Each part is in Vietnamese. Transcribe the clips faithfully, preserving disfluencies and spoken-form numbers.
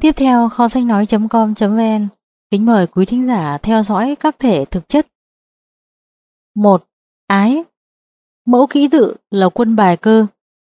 Tiếp theo, kho sách nói chấm com chấm vn kính mời quý thính giả theo dõi các thể thực chất. một. Ái. Mẫu ký tự là quân bài cơ.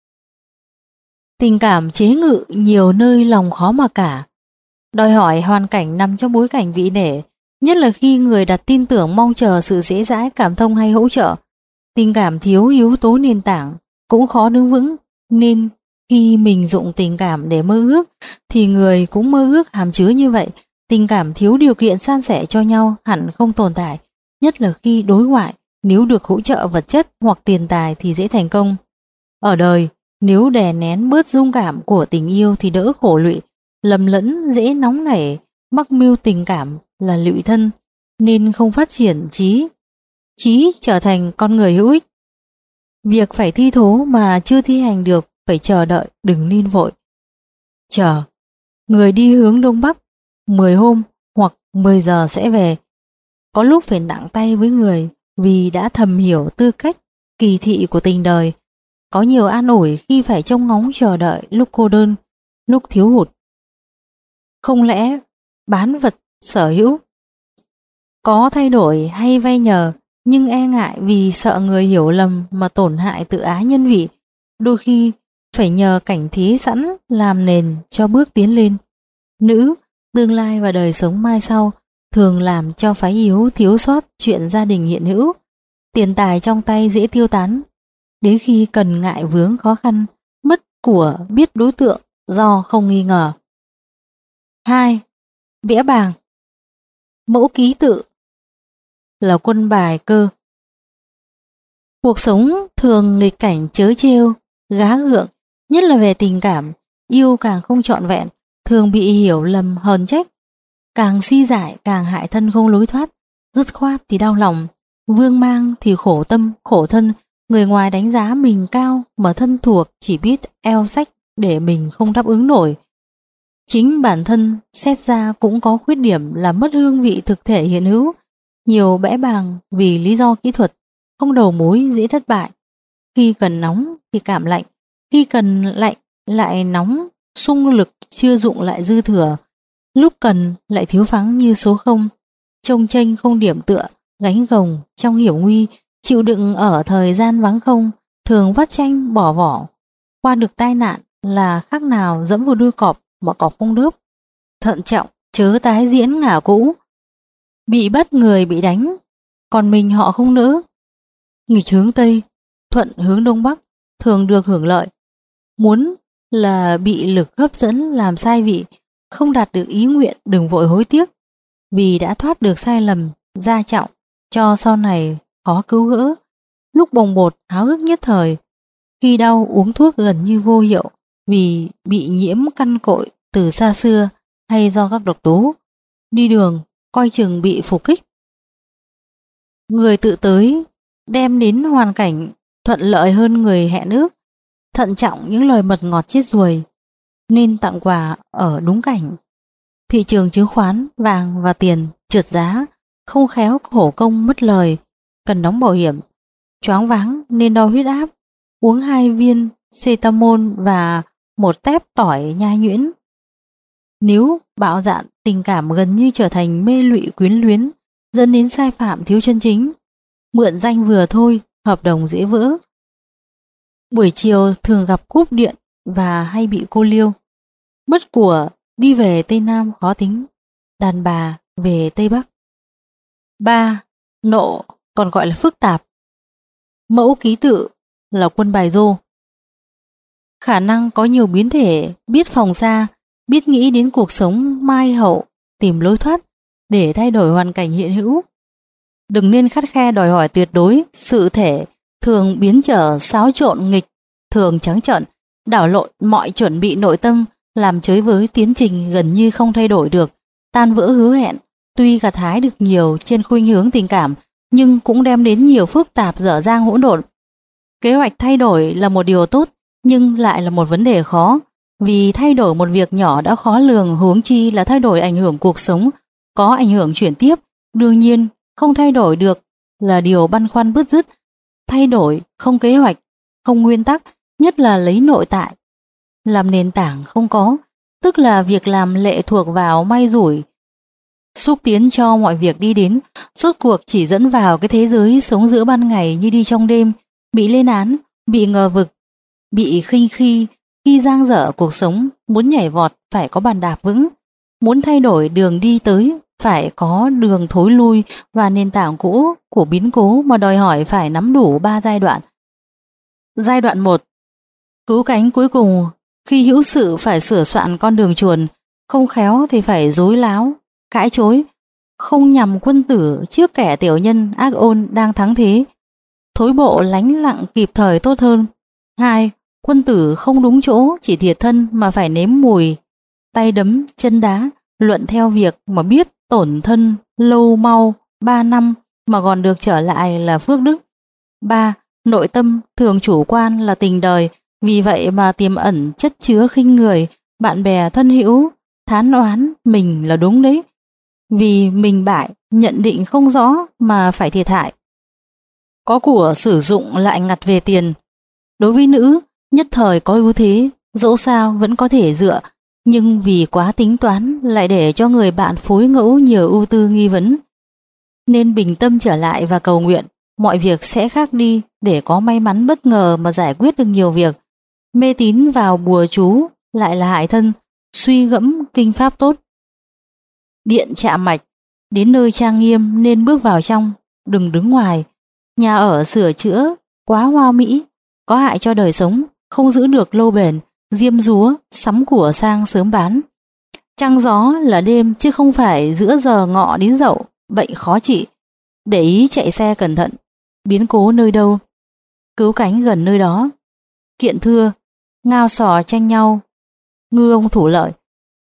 Tình cảm chế ngự nhiều nơi lòng khó mà cả, đòi hỏi hoàn cảnh nằm trong bối cảnh vị nể, nhất là khi người đặt tin tưởng mong chờ sự dễ dãi, cảm thông hay hỗ trợ. Tình cảm thiếu yếu tố nền tảng cũng khó đứng vững, nên khi mình dụng tình cảm để mơ ước thì người cũng mơ ước hàm chứa như vậy. Tình cảm thiếu điều kiện san sẻ cho nhau hẳn không tồn tại, nhất là khi đối ngoại, nếu được hỗ trợ vật chất hoặc tiền tài thì dễ thành công. Ở đời, nếu đè nén bớt dung cảm của tình yêu thì đỡ khổ lụy, lầm lẫn dễ nóng nảy, mắc mưu tình cảm là lụy thân, nên không phát triển trí, trí trở thành con người hữu ích. Việc phải thi thố mà chưa thi hành được phải chờ đợi, đừng nên vội. Chờ, người đi hướng đông bắc, mười hôm hoặc mười giờ sẽ về. Có lúc phải nặng tay với người vì đã thầm hiểu tư cách kỳ thị của tình đời. Có nhiều an ủi khi phải trông ngóng chờ đợi lúc cô đơn, lúc thiếu hụt. Không lẽ bán vật sở hữu? Có thay đổi hay vay nhờ, nhưng e ngại vì sợ người hiểu lầm mà tổn hại tự ái nhân vị. Đôi khi phải nhờ cảnh thí sẵn làm nền cho bước tiến lên. Nữ, tương lai và đời sống mai sau thường làm cho phái yếu thiếu sót chuyện gia đình hiện hữu. Tiền tài trong tay dễ tiêu tán, đến khi cần ngại vướng khó khăn, mất của biết đối tượng do không nghi ngờ. hai. Vẽ bàng. Mẫu ký tự là quân bài cơ. Cuộc sống thường nghịch cảnh trớ trêu, gá gượng, nhất là về tình cảm, yêu càng không trọn vẹn, thường bị hiểu lầm hờn trách, càng si dại càng hại thân không lối thoát, dứt khoát thì đau lòng, vương mang thì khổ tâm, khổ thân, người ngoài đánh giá mình cao mà thân thuộc chỉ biết eo sách để mình không đáp ứng nổi. Chính bản thân xét ra cũng có khuyết điểm là mất hương vị thực thể hiện hữu, nhiều bẽ bàng vì lý do kỹ thuật, không đầu mối dễ thất bại. Khi cần nóng thì cảm lạnh, khi cần lạnh lại nóng, xung lực chưa dụng lại dư thừa, lúc cần lại thiếu vắng như số không, trông chênh không điểm tựa, gánh gồng trong hiểm nguy, chịu đựng ở thời gian vắng không, thường vắt tranh bỏ vỏ, qua được tai nạn là khác nào dẫm vào đuôi cọp mà cọp không đớp. Thận trọng chớ tái diễn ngả cũ, bị bắt người bị đánh, còn mình họ không nỡ. Nghịch hướng Tây, thuận hướng Đông Bắc thường được hưởng lợi. Muốn là bị lực hấp dẫn làm sai vị, không đạt được ý nguyện đừng vội hối tiếc, vì đã thoát được sai lầm, gia trọng cho sau này khó cứu gỡ. Lúc bồng bột háo hức nhất thời, khi đau uống thuốc gần như vô hiệu vì bị nhiễm căn cội từ xa xưa hay do các độc tố. Đi đường coi chừng bị phục kích. Người tự tới đem đến hoàn cảnh thuận lợi hơn người hẹn ước. Thận trọng những lời mật ngọt chết ruồi, nên tặng quà ở đúng cảnh. Thị trường chứng khoán, vàng và tiền trượt giá, không khéo khổ công mất lời, cần đóng bảo hiểm. Choáng váng nên đo huyết áp, uống hai viên cetamol và một tép tỏi nhai nhuyễn. Nếu bạo dạn tình cảm gần như trở thành mê lụy quyến luyến, dẫn đến sai phạm thiếu chân chính. Mượn danh vừa thôi, hợp đồng dễ vỡ. Buổi chiều thường gặp cúp điện và hay bị cô liêu. Mất của đi về Tây Nam khó tính, đàn bà về Tây Bắc. ba. Nộ, còn gọi là phức tạp. Mẫu ký tự là quân bài rô. Khả năng có nhiều biến thể, biết phòng xa, biết nghĩ đến cuộc sống mai hậu, tìm lối thoát để thay đổi hoàn cảnh hiện hữu. Đừng nên khắt khe đòi hỏi tuyệt đối, sự thể thường biến trở xáo trộn nghịch, thường trắng trợn, đảo lộn mọi chuẩn bị nội tâm, làm chới với tiến trình gần như không thay đổi được, tan vỡ hứa hẹn. Tuy gặt hái được nhiều trên khuynh hướng tình cảm, nhưng cũng đem đến nhiều phức tạp dở dang hỗn độn. Kế hoạch thay đổi là một điều tốt, nhưng lại là một vấn đề khó, vì thay đổi một việc nhỏ đã khó lường, huống chi là thay đổi ảnh hưởng cuộc sống, có ảnh hưởng chuyển tiếp. Đương nhiên, không thay đổi được là điều băn khoăn bứt rứt. Thay đổi không kế hoạch, không nguyên tắc, nhất là lấy nội tại làm nền tảng không có, tức là việc làm lệ thuộc vào may rủi, xúc tiến cho mọi việc đi đến, rốt cuộc chỉ dẫn vào cái thế giới sống giữa ban ngày như đi trong đêm, bị lên án, bị ngờ vực, bị khinh khi, khi dang dở cuộc sống, muốn nhảy vọt phải có bàn đạp vững, muốn thay đổi đường đi tới phải có đường thối lui, và nền tảng cũ của biến cố mà đòi hỏi phải nắm đủ ba giai đoạn. Giai đoạn một, cứu cánh cuối cùng, khi hữu sự phải sửa soạn con đường chuồn, không khéo thì phải dối láo, cãi chối, không nhằm quân tử trước kẻ tiểu nhân ác ôn đang thắng thế, thối bộ lánh lặng kịp thời tốt hơn. Hai, quân tử không đúng chỗ chỉ thiệt thân mà phải nếm mùi tay đấm chân đá, luận theo việc mà biết tổn thân lâu mau ba năm mà còn được trở lại là phước đức. Ba, nội tâm thường chủ quan là tình đời, vì vậy mà tiềm ẩn chất chứa khinh người, bạn bè thân hữu thán oán mình là đúng đấy, vì mình bại, nhận định không rõ mà phải thiệt hại. Có của sử dụng lại ngặt về tiền. Đối với nữ, nhất thời có ưu thế, dẫu sao vẫn có thể dựa, nhưng vì quá tính toán lại để cho người bạn phối ngẫu nhiều ưu tư nghi vấn. Nên bình tâm trở lại và cầu nguyện, mọi việc sẽ khác đi để có may mắn bất ngờ mà giải quyết được nhiều việc. Mê tín vào bùa chú lại là hại thân, suy gẫm kinh pháp tốt. Điện chạm mạch, đến nơi trang nghiêm nên bước vào trong, đừng đứng ngoài. Nhà ở sửa chữa quá hoa mỹ, có hại cho đời sống, không giữ được lâu bền, diêm dúa, sắm của sang sớm bán. Trăng gió là đêm chứ không phải giữa giờ ngọ đến dậu, bệnh khó trị. Để ý chạy xe cẩn thận, biến cố nơi đâu, cứu cánh gần nơi đó. Kiện thưa, ngao sò tranh nhau, ngư ông thủ lợi.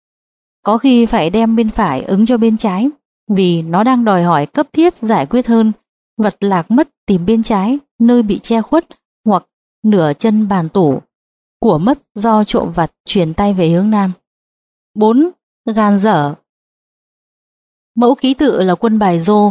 Có khi phải đem bên phải ứng cho bên trái, vì nó đang đòi hỏi cấp thiết giải quyết hơn. Vật lạc mất tìm bên trái, nơi bị che khuất, hoặc nửa chân bàn tủ. Của mất do trộm vặt chuyển tay về hướng nam. Bốn. Gan dở. Mẫu ký tự là quân bài rô.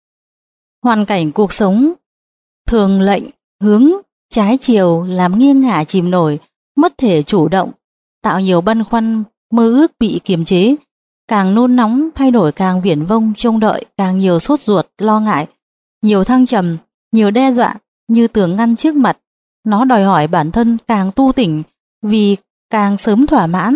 Hoàn cảnh cuộc sống thường lệnh hướng trái chiều, làm nghiêng ngả chìm nổi, mất thể chủ động, tạo nhiều băn khoăn, mơ ước bị kiềm chế, càng nôn nóng thay đổi càng viển vông trông đợi, càng nhiều sốt ruột lo ngại, nhiều thăng trầm, nhiều đe dọa như tường ngăn trước mặt. Nó đòi hỏi bản thân càng tu tỉnh, vì càng sớm thỏa mãn.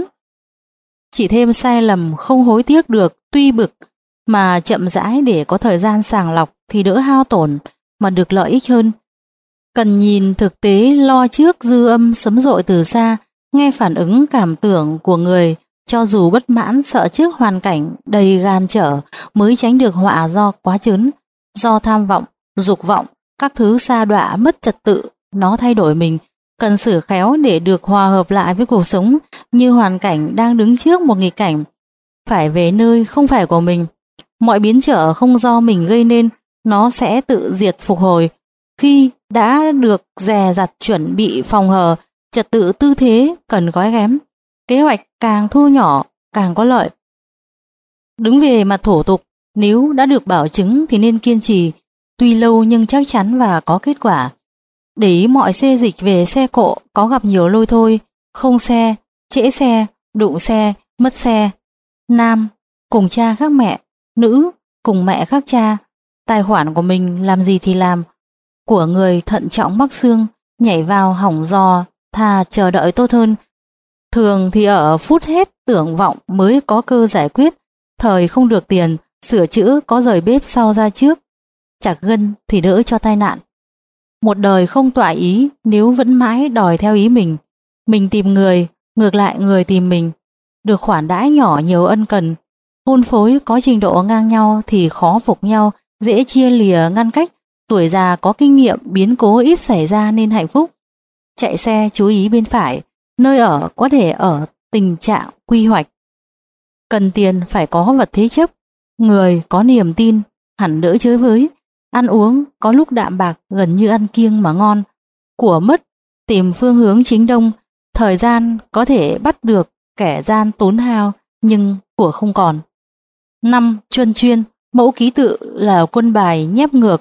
Chỉ thêm sai lầm không hối tiếc được, tuy bực mà chậm rãi để có thời gian sàng lọc thì đỡ hao tổn mà được lợi ích hơn. Cần nhìn thực tế, lo trước dư âm sấm dội từ xa, nghe phản ứng cảm tưởng của người, cho dù bất mãn sợ trước hoàn cảnh đầy gan trở, mới tránh được họa do quá chớn, do tham vọng, dục vọng, các thứ sa đọa mất trật tự. Nó thay đổi mình, cần xử khéo để được hòa hợp lại với cuộc sống, như hoàn cảnh đang đứng trước một nghịch cảnh, phải về nơi không phải của mình. Mọi biến trở không do mình gây nên, nó sẽ tự diệt phục hồi. Khi đã được dè dặt chuẩn bị phòng hờ, trật tự tư thế cần gói ghém, kế hoạch càng thu nhỏ càng có lợi. Đứng về mặt thủ tục, nếu đã được bảo chứng thì nên kiên trì, tuy lâu nhưng chắc chắn và có kết quả. Để ý mọi xê dịch về xe cộ có gặp nhiều lôi thôi, không xe, trễ xe, đụng xe, mất xe. Nam, cùng cha khác mẹ. Nữ, cùng mẹ khác cha. Tài khoản của mình làm gì thì làm. Của người thận trọng mắc xương, nhảy vào hỏng giò, thà chờ đợi tốt hơn. Thường thì ở phút hết tưởng vọng mới có cơ giải quyết. Thời không được tiền, sửa chữa có rời bếp sau ra trước. Chặt gân thì đỡ cho tai nạn. Một đời không tọa ý nếu vẫn mãi đòi theo ý mình. Mình tìm người, ngược lại người tìm mình. Được khoản đãi nhỏ nhiều ân cần. Hôn phối có trình độ ngang nhau thì khó phục nhau, dễ chia lìa ngăn cách. Tuổi già có kinh nghiệm, biến cố ít xảy ra nên hạnh phúc. Chạy xe chú ý bên phải, nơi ở có thể ở tình trạng quy hoạch. Cần tiền phải có vật thế chấp. Người có niềm tin hẳn đỡ chới với. Ăn uống có lúc đạm bạc gần như ăn kiêng mà ngon. Của mất tìm phương hướng chính đông. Thời gian có thể bắt được kẻ gian tốn hao, nhưng của không còn. Năm. Chuyên chuyên. Mẫu ký tự là quân bài nhép ngược.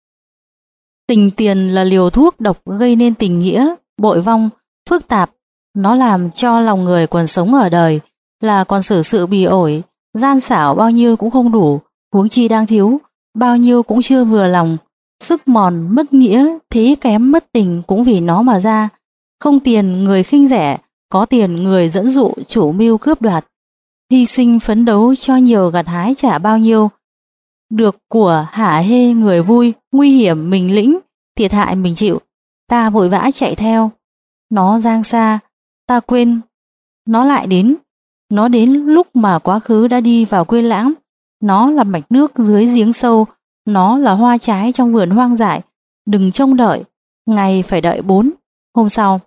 Tình tiền là liều thuốc độc gây nên tình nghĩa bội vong, phức tạp. Nó làm cho lòng người còn sống ở đời là còn xử sự bỉ ổi, gian xảo bao nhiêu cũng không đủ, huống chi đang thiếu, bao nhiêu cũng chưa vừa lòng. Sức mòn mất nghĩa, thế kém mất tình cũng vì nó mà ra. Không tiền người khinh rẻ, có tiền người dẫn dụ chủ mưu cướp đoạt. Hy sinh phấn đấu cho nhiều gặt hái trả bao nhiêu. Được của hả hê người vui, nguy hiểm mình lĩnh, thiệt hại mình chịu. Ta vội vã chạy theo. Nó giang xa, ta quên. Nó lại đến. Nó đến lúc mà quá khứ đã đi vào quên lãng. Nó là mạch nước dưới giếng sâu. Nó là hoa trái trong vườn hoang dại. Đừng trông đợi, ngày phải đợi bốn hôm sau.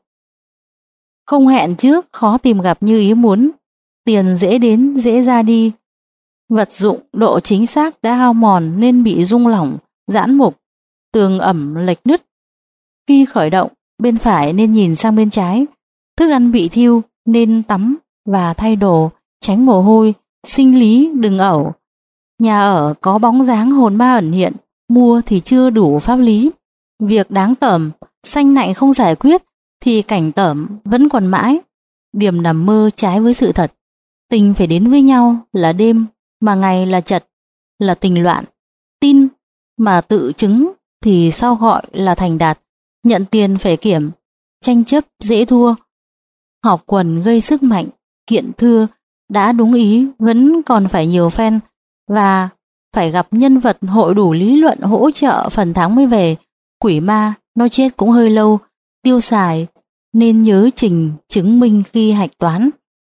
Không hẹn trước, khó tìm gặp như ý muốn. Tiền dễ đến, dễ ra đi. Vật dụng độ chính xác đã hao mòn nên bị rung lỏng, giãn mục, tường ẩm lệch nứt. Khi khởi động, bên phải nên nhìn sang bên trái. Thức ăn bị thiêu nên tắm và thay đồ, tránh mồ hôi. Sinh lý đừng ẩu. Nhà ở có bóng dáng hồn ma ẩn hiện, mua thì chưa đủ pháp lý. Việc đáng tởm, sanh nạnh không giải quyết thì cảnh tởm vẫn còn mãi. Điểm nằm mơ trái với sự thật. Tình phải đến với nhau là đêm, mà ngày là chật, là tình loạn. Tin mà tự chứng thì sao gọi là thành đạt. Nhận tiền phải kiểm, tranh chấp dễ thua. Học quần gây sức mạnh, kiện thưa, đã đúng ý vẫn còn phải nhiều phen, và phải gặp nhân vật hội đủ lý luận hỗ trợ phần thắng mới về. Quỷ ma, nó chết cũng hơi lâu, tiêu xài, nên nhớ trình chứng minh khi hạch toán.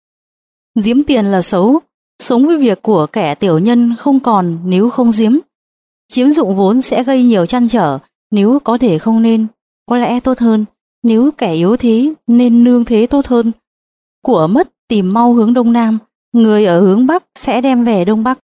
Giếm tiền là xấu, sống với việc của kẻ tiểu nhân không còn nếu không giếm. Chiếm dụng vốn sẽ gây nhiều trăn trở, nếu có thể không nên, có lẽ tốt hơn. Nếu kẻ yếu thế nên nương thế tốt hơn. Của mất tìm mau hướng đông nam, người ở hướng bắc sẽ đem về đông bắc.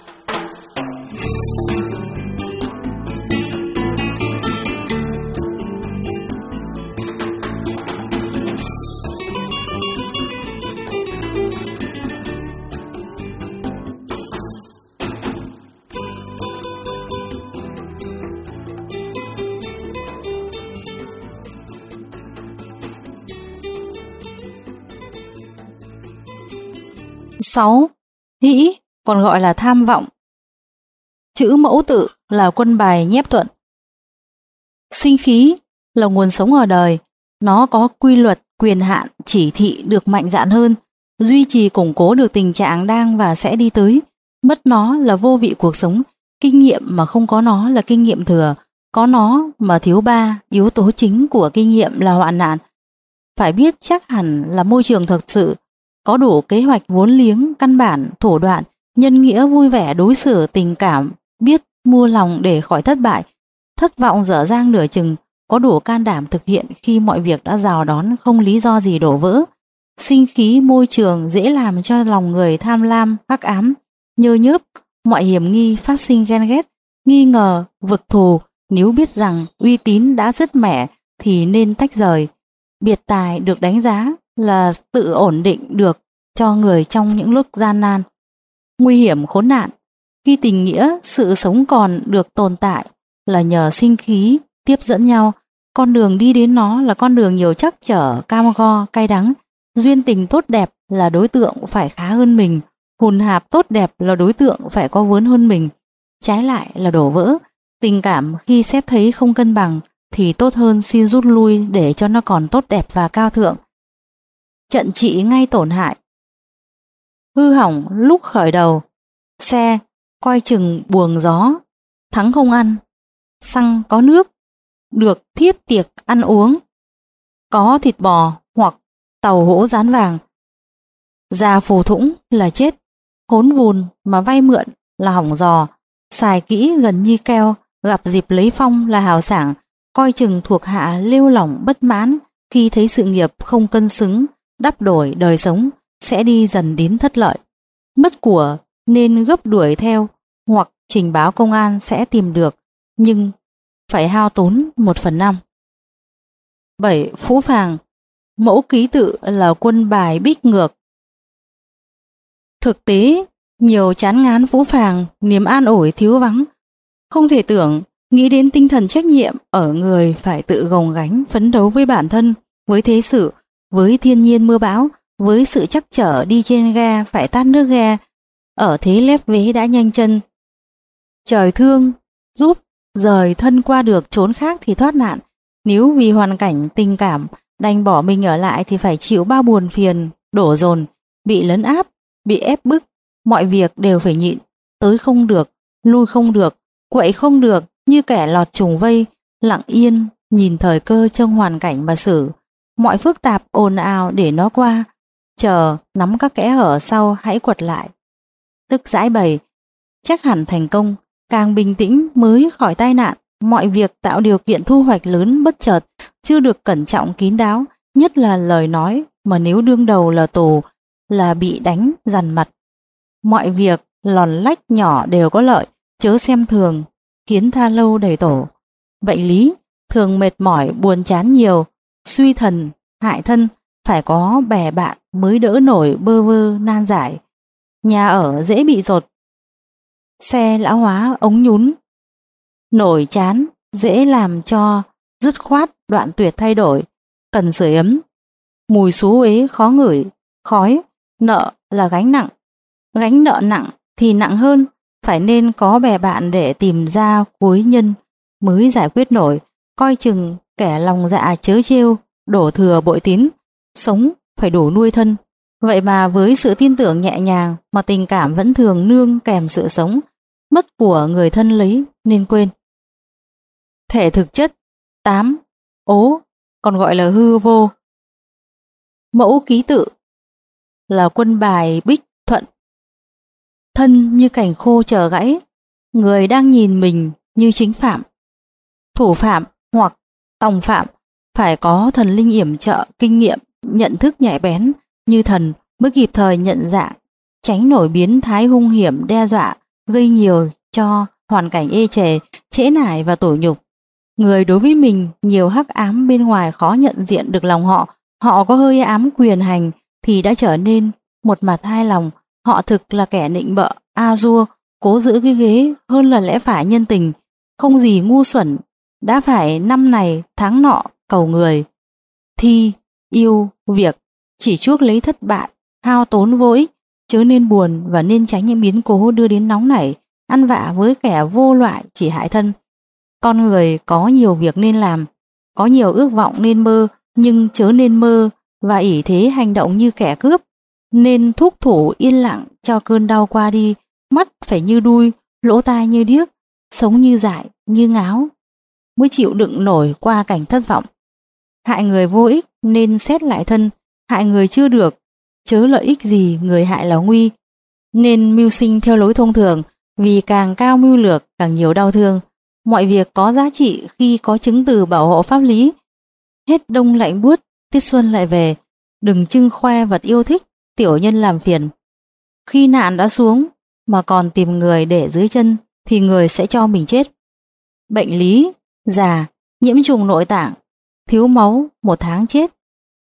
sáu. Hĩ, còn gọi là tham vọng. Chữ mẫu tự là quân bài nhép thuận. Sinh khí là nguồn sống ở đời. Nó có quy luật, quyền hạn, chỉ thị được mạnh dạn hơn, duy trì củng cố được tình trạng đang và sẽ đi tới. Mất nó là vô vị cuộc sống. Kinh nghiệm mà không có nó là kinh nghiệm thừa. Có nó mà thiếu ba yếu tố chính của kinh nghiệm là hoạn nạn. Phải biết chắc hẳn là môi trường thực sự. Có đủ kế hoạch vốn liếng, căn bản, thủ đoạn, nhân nghĩa vui vẻ đối xử tình cảm, biết mua lòng để khỏi thất bại, thất vọng dở dang nửa chừng, có đủ can đảm thực hiện khi mọi việc đã rào đón không lý do gì đổ vỡ. Sinh khí môi trường dễ làm cho lòng người tham lam, hắc ám, nhơ nhớp, mọi hiểm nghi phát sinh ghen ghét, nghi ngờ, vực thù. Nếu biết rằng uy tín đã dứt mẻ thì nên tách rời. Biệt tài được đánh giá là tự ổn định được cho người trong những lúc gian nan, nguy hiểm khốn nạn. Khi tình nghĩa, sự sống còn được tồn tại là nhờ sinh khí tiếp dẫn nhau. Con đường đi đến nó là con đường nhiều trắc trở, cam go, cay đắng. Duyên tình tốt đẹp là đối tượng phải khá hơn mình. Hùn hạp tốt đẹp là đối tượng phải có vốn hơn mình. Trái lại là đổ vỡ. Tình cảm khi xét thấy không cân bằng thì tốt hơn xin rút lui để cho nó còn tốt đẹp và cao thượng. Trận trị ngay tổn hại. Hư hỏng lúc khởi đầu. Xe coi chừng buồng gió. Thắng không ăn. Xăng có nước. Được thiết tiệc ăn uống. Có thịt bò hoặc tàu hũ rán vàng. Già phù thủng là chết. Hốn vùn mà vay mượn là hỏng giò. Xài kỹ gần như keo. Gặp dịp lấy phong là hào sảng. Coi chừng thuộc hạ lêu lỏng bất mãn khi thấy sự nghiệp không cân xứng, đắp đổi đời sống sẽ đi dần đến thất lợi. Mất của nên gấp đuổi theo hoặc trình báo công an sẽ tìm được, nhưng phải hao tốn một phần năm. bảy. Phũ phàng. Mẫu ký tự là quân bài bích ngược. Thực tế, nhiều chán ngán phũ phàng, niềm an ủi thiếu vắng. Không thể tưởng, nghĩ đến tinh thần trách nhiệm ở người phải tự gồng gánh phấn đấu với bản thân, với thế sự, với thiên nhiên mưa bão, với sự chắc trở đi trên ga phải tát nước ga, ở thế lép vế đã nhanh chân. Trời thương, giúp, rời thân qua được chốn khác thì thoát nạn, nếu vì hoàn cảnh tình cảm đành bỏ mình ở lại thì phải chịu bao buồn phiền, đổ dồn, bị lấn áp, bị ép bức, mọi việc đều phải nhịn, tới không được, lui không được, quậy không được, như kẻ lọt trùng vây, lặng yên, nhìn thời cơ trong hoàn cảnh mà xử, mọi phức tạp ồn ào để nó qua, chờ, nắm các kẽ hở sau hãy quật lại. Tức giải bày, chắc hẳn thành công, càng bình tĩnh mới khỏi tai nạn, mọi việc tạo điều kiện thu hoạch lớn bất chợt, chưa được cẩn trọng kín đáo, nhất là lời nói, mà nếu đương đầu là tù, là bị đánh dằn mặt. Mọi việc lòn lách nhỏ đều có lợi, chớ xem thường, kiến tha lâu đầy tổ. Bệnh lý, thường mệt mỏi buồn chán nhiều, suy thần, hại thân, phải có bè bạn mới đỡ nổi bơ vơ nan giải. Nhà ở dễ bị dột, xe lão hóa ống nhún, nổi chán dễ làm cho dứt khoát đoạn tuyệt thay đổi, cần sưởi ấm. Mùi xú uế khó ngửi, khói, nợ là gánh nặng, gánh nợ nặng thì nặng hơn, phải nên có bè bạn để tìm ra cuối nhân mới giải quyết nổi, coi chừng kẻ lòng dạ chớ trêu, đổ thừa bội tín, sống phải đủ nuôi thân. Vậy mà với sự tin tưởng nhẹ nhàng mà tình cảm vẫn thường nương kèm sự sống, mất của người thân lấy nên quên. Thể thực chất tám. Ố, còn gọi là hư vô. Mẫu ký tự là quân bài bích thuận. Thân như cành khô chờ gãy, người đang nhìn mình như chính phạm. Thủ phạm hoặc tòng phạm phải có thần linh yểm trợ, kinh nghiệm, nhận thức nhạy bén như thần mới kịp thời nhận dạng, tránh nổi biến thái hung hiểm đe dọa, gây nhiều cho hoàn cảnh ê chề, trễ nải và tủi nhục. Người đối với mình nhiều hắc ám bên ngoài khó nhận diện được lòng họ, họ có hơi ám quyền hành thì đã trở nên một mặt hai lòng, họ thực là kẻ nịnh bợ, a dua, cố giữ cái ghế hơn là lẽ phải nhân tình, không gì ngu xuẩn, đã phải năm này tháng nọ cầu người. Thi, yêu, việc, chỉ chuốc lấy thất bại, hao tốn vô ích, chớ nên buồn và nên tránh những biến cố đưa đến nóng nảy, ăn vạ với kẻ vô loại chỉ hại thân. Con người có nhiều việc nên làm, có nhiều ước vọng nên mơ, nhưng chớ nên mơ và ỷ thế hành động như kẻ cướp, nên thúc thủ yên lặng cho cơn đau qua đi, mắt phải như đuôi, lỗ tai như điếc, sống như dại, như ngáo, mới chịu đựng nổi qua cảnh thất vọng. Hại người vô ích nên xét lại thân, hại người chưa được, chớ lợi ích gì người hại là nguy, nên mưu sinh theo lối thông thường, vì càng cao mưu lược càng nhiều đau thương. Mọi việc có giá trị khi có chứng từ bảo hộ pháp lý. Hết đông lạnh buốt, tiết xuân lại về, đừng trưng khoe vật yêu thích, tiểu nhân làm phiền. Khi nạn đã xuống mà còn tìm người để dưới chân thì người sẽ cho mình chết. Bệnh lý, già, nhiễm trùng nội tạng, thiếu máu một tháng chết.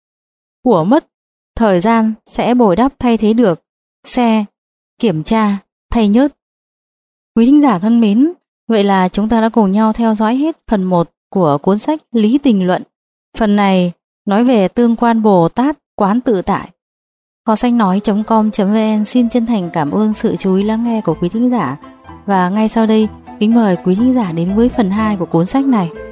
Của mất, thời gian sẽ bồi đắp thay thế được, xe, kiểm tra, thay nhớt. Quý thính giả thân mến, vậy là chúng ta đã cùng nhau theo dõi hết phần một của cuốn sách Lý Tình Luận. Phần này nói về tương quan Bồ Tát quán tự tại. Kho sách nói chấm com chấm vn xin chân thành cảm ơn sự chú ý lắng nghe của quý thính giả. Và ngay sau đây, kính mời quý thính giả đến với phần hai của cuốn sách này.